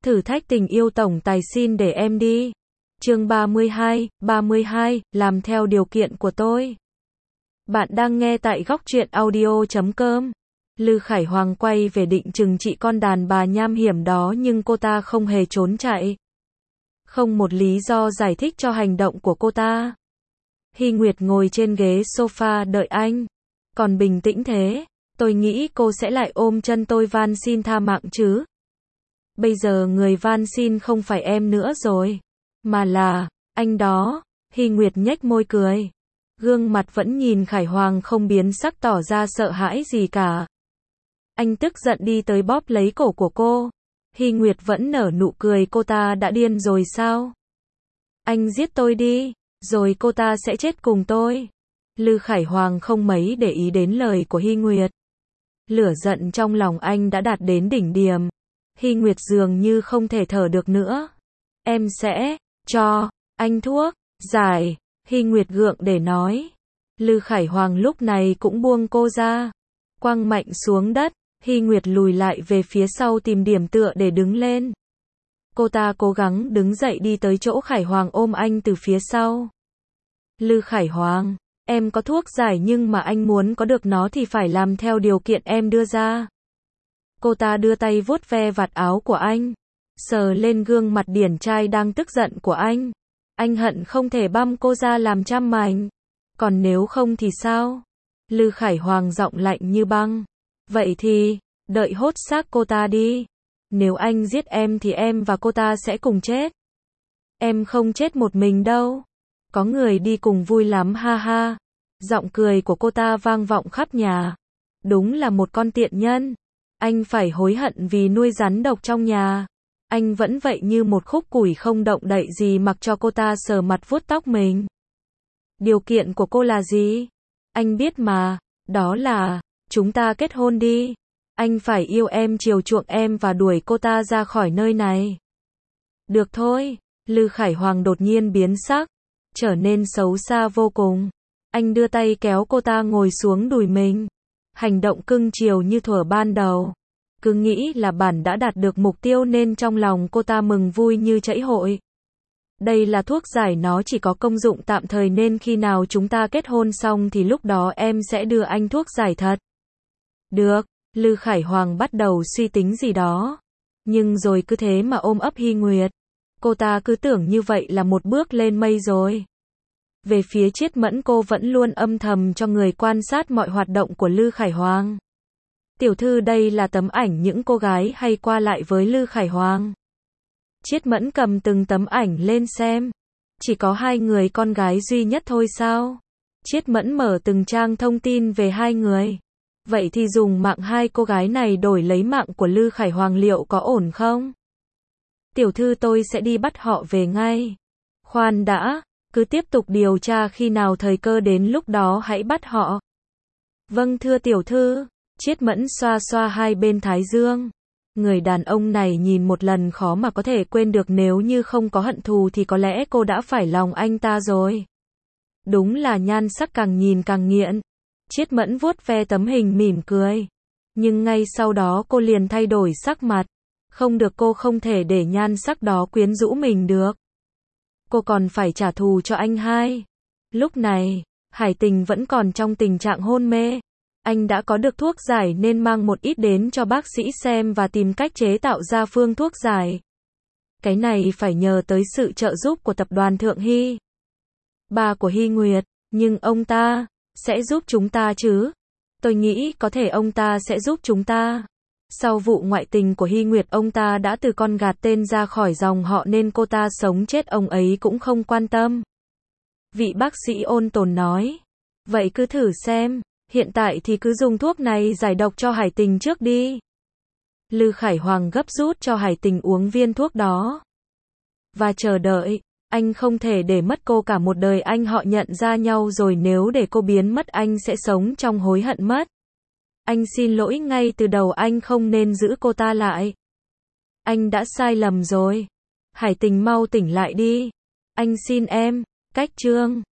Thử thách tình yêu tổng tài xin để em đi. Chương 32, làm theo điều kiện của tôi. Bạn đang nghe tại góc truyện audio.com. Lư Khải Hoàng quay về định trừng trị con đàn bà nham hiểm đó, nhưng cô ta không hề trốn chạy. Không một lý do giải thích cho hành động của cô ta. Hy Nguyệt ngồi trên ghế sofa đợi anh. Còn bình tĩnh thế, tôi nghĩ cô sẽ lại ôm chân tôi van xin tha mạng chứ. Bây giờ người van xin không phải em nữa rồi, mà là anh đó. Hy Nguyệt nhếch môi cười. Gương mặt vẫn nhìn Khải Hoàng không biến sắc, tỏ ra sợ hãi gì cả. Anh tức giận đi tới bóp lấy cổ của cô. Hy Nguyệt vẫn nở nụ cười. Cô ta đã điên rồi sao? Anh giết tôi đi, rồi cô ta sẽ chết cùng tôi. Lư Khải Hoàng không mấy để ý đến lời của Hy Nguyệt. Lửa giận trong lòng anh đã đạt đến đỉnh điểm. Hy Nguyệt dường như không thể thở được nữa. Em sẽ cho anh thuốc giải. Hy Nguyệt gượng để nói. Lư Khải Hoàng lúc này cũng buông cô ra, quăng mạnh xuống đất. Hy Nguyệt lùi lại về phía sau tìm điểm tựa để đứng lên. Cô ta cố gắng đứng dậy đi tới chỗ Khải Hoàng, ôm anh từ phía sau. Lư Khải Hoàng, em có thuốc giải, nhưng mà anh muốn có được nó thì phải làm theo điều kiện em đưa ra. Cô ta đưa tay vuốt ve vạt áo của anh, sờ lên gương mặt điển trai đang tức giận của anh. Anh hận không thể băm cô ra làm trăm mảnh. Còn nếu không thì sao? Lư Khải Hoàng giọng lạnh như băng. Vậy thì, đợi hốt xác cô ta đi. Nếu anh giết em thì em và cô ta sẽ cùng chết. Em không chết một mình đâu. Có người đi cùng vui lắm, ha ha. Giọng cười của cô ta vang vọng khắp nhà. Đúng là một con tiện nhân. Anh phải hối hận vì nuôi rắn độc trong nhà. Anh vẫn vậy như một khúc củi không động đậy gì, mặc cho cô ta sờ mặt vuốt tóc mình. Điều kiện của cô là gì? Anh biết mà, đó là chúng ta kết hôn đi. Anh phải yêu em, chiều chuộng em và đuổi cô ta ra khỏi nơi này. Được thôi. Lư Khải Hoàng đột nhiên biến sắc, trở nên xấu xa vô cùng. Anh đưa tay kéo cô ta ngồi xuống đùi mình. Hành động cưng chiều như thuở ban đầu. Cứ nghĩ là bản đã đạt được mục tiêu nên trong lòng cô ta mừng vui như chảy hội. Đây là thuốc giải, nó chỉ có công dụng tạm thời, nên khi nào chúng ta kết hôn xong thì lúc đó em sẽ đưa anh thuốc giải thật. Được. Lư Khải Hoàng bắt đầu suy tính gì đó. Nhưng rồi cứ thế mà ôm ấp Hy Nguyệt. Cô ta cứ tưởng như vậy là một bước lên mây rồi. Về phía Triết Mẫn, cô vẫn luôn âm thầm cho người quan sát mọi hoạt động của Lư Khải Hoàng. Tiểu thư, đây là tấm ảnh những cô gái hay qua lại với Lư Khải Hoàng. Triết Mẫn cầm từng tấm ảnh lên xem. Chỉ có hai người con gái duy nhất thôi sao? Triết Mẫn mở từng trang thông tin về hai người. Vậy thì dùng mạng hai cô gái này đổi lấy mạng của Lư Khải Hoàng liệu có ổn không? Tiểu thư, tôi sẽ đi bắt họ về ngay. Khoan đã, cứ tiếp tục điều tra, khi nào thời cơ đến lúc đó hãy bắt họ. Vâng thưa tiểu thư. Triết Mẫn xoa xoa hai bên thái dương. Người đàn ông này nhìn một lần khó mà có thể quên được, nếu như không có hận thù thì có lẽ cô đã phải lòng anh ta rồi. Đúng là nhan sắc càng nhìn càng nghiện. Triết Mẫn vuốt ve tấm hình mỉm cười. Nhưng ngay sau đó cô liền thay đổi sắc mặt. Không được, cô không thể để nhan sắc đó quyến rũ mình được. Cô còn phải trả thù cho anh hai. Lúc này, Hải Tình vẫn còn trong tình trạng hôn mê. Anh đã có được thuốc giải nên mang một ít đến cho bác sĩ xem và tìm cách chế tạo ra phương thuốc giải. Cái này phải nhờ tới sự trợ giúp của tập đoàn Thượng Hy, bà của Hy Nguyệt. Nhưng ông ta sẽ giúp chúng ta chứ? Tôi nghĩ có thể ông ta sẽ giúp chúng ta. Sau vụ ngoại tình của Hy Nguyệt, ông ta đã từ con gạt tên ra khỏi dòng họ nên cô ta sống chết ông ấy cũng không quan tâm. Vị bác sĩ ôn tồn nói. Vậy cứ thử xem. Hiện tại thì cứ dùng thuốc này giải độc cho Hải Tình trước đi. Lư Khải Hoàng gấp rút cho Hải Tình uống viên thuốc đó. Và chờ đợi. Anh không thể để mất cô cả một đời. Anh họ nhận ra nhau rồi, nếu để cô biến mất anh sẽ sống trong hối hận mất. Anh xin lỗi ngay từ đầu, anh không nên giữ cô ta lại. Anh đã sai lầm rồi. Hải Tình, mau tỉnh lại đi. Anh xin em. Cách chương